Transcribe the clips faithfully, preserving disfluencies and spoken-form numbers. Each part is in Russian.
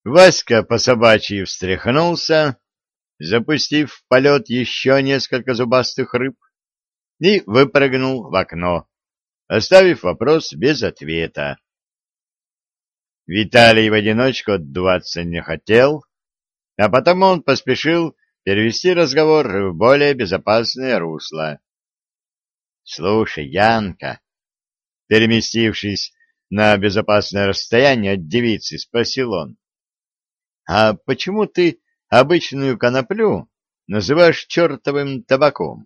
Васька по собачьи встряхнулся, запустив в полет еще несколько зубастых рыб, и выпрыгнул в окно, оставив вопрос без ответа. Виталий в одиночку отдуваться не хотел, а потому он поспешил перевести разговор в более безопасное русло. — Слушай, Янка, переместившись на безопасное расстояние от девицы, спросил он, — а почему ты обычную коноплю называешь чертовым табаком?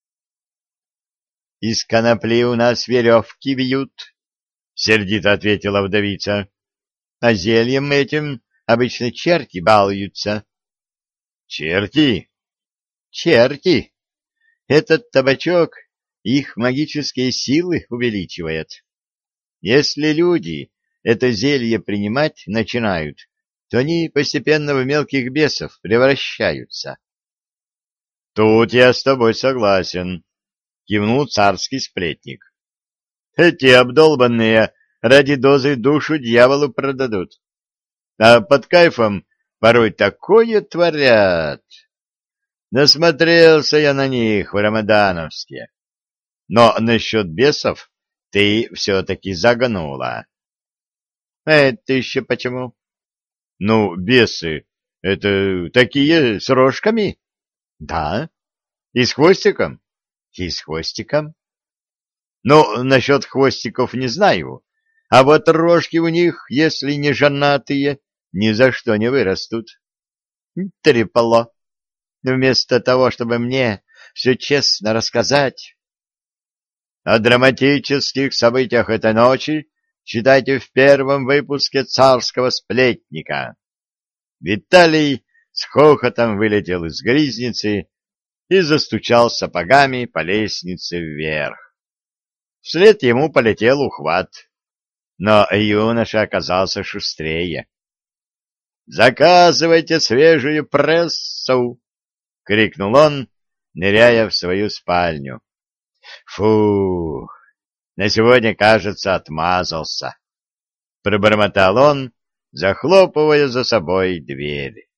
— Из конопли у нас веревки вьют, — сердито ответила вдовица, — а зельем этим обычно черти балуются. — Черти? — Черти. Этот табачок их магические силы увеличивает. Если люди это зелье принимать начинают, то они постепенно в мелких бесов превращаются. — Тут я с тобой согласен, — кивнул царский сплетник. — Эти обдолбанные ради дозы душу дьяволу продадут. А под кайфом порой такое творят. Насмотрелся я на них в рамадановске. Но насчет бесов ты все-таки загнула. — Это еще почему? — Ну, бесы — это такие с рожками? — Да. — И с хвостиком? — И с хвостиком. — Ну, насчет хвостиков не знаю, а вот рожки у них, если не женатые, ни за что не вырастут. — Трепло. Вместо того, чтобы мне все честно рассказать. О драматических событиях этой ночи читайте в первом выпуске «Царского сплетника». Виталий с хохотом вылетел из гризницы и застучал сапогами по лестнице вверх. Вслед ему полетел ухват, но юноша оказался шустрее. «Заказывайте свежую прессу!» — крикнул он, ныряя в свою спальню. «Фу, на сегодня, кажется, отмазался», — пробормотал он, захлопывая за собой дверь.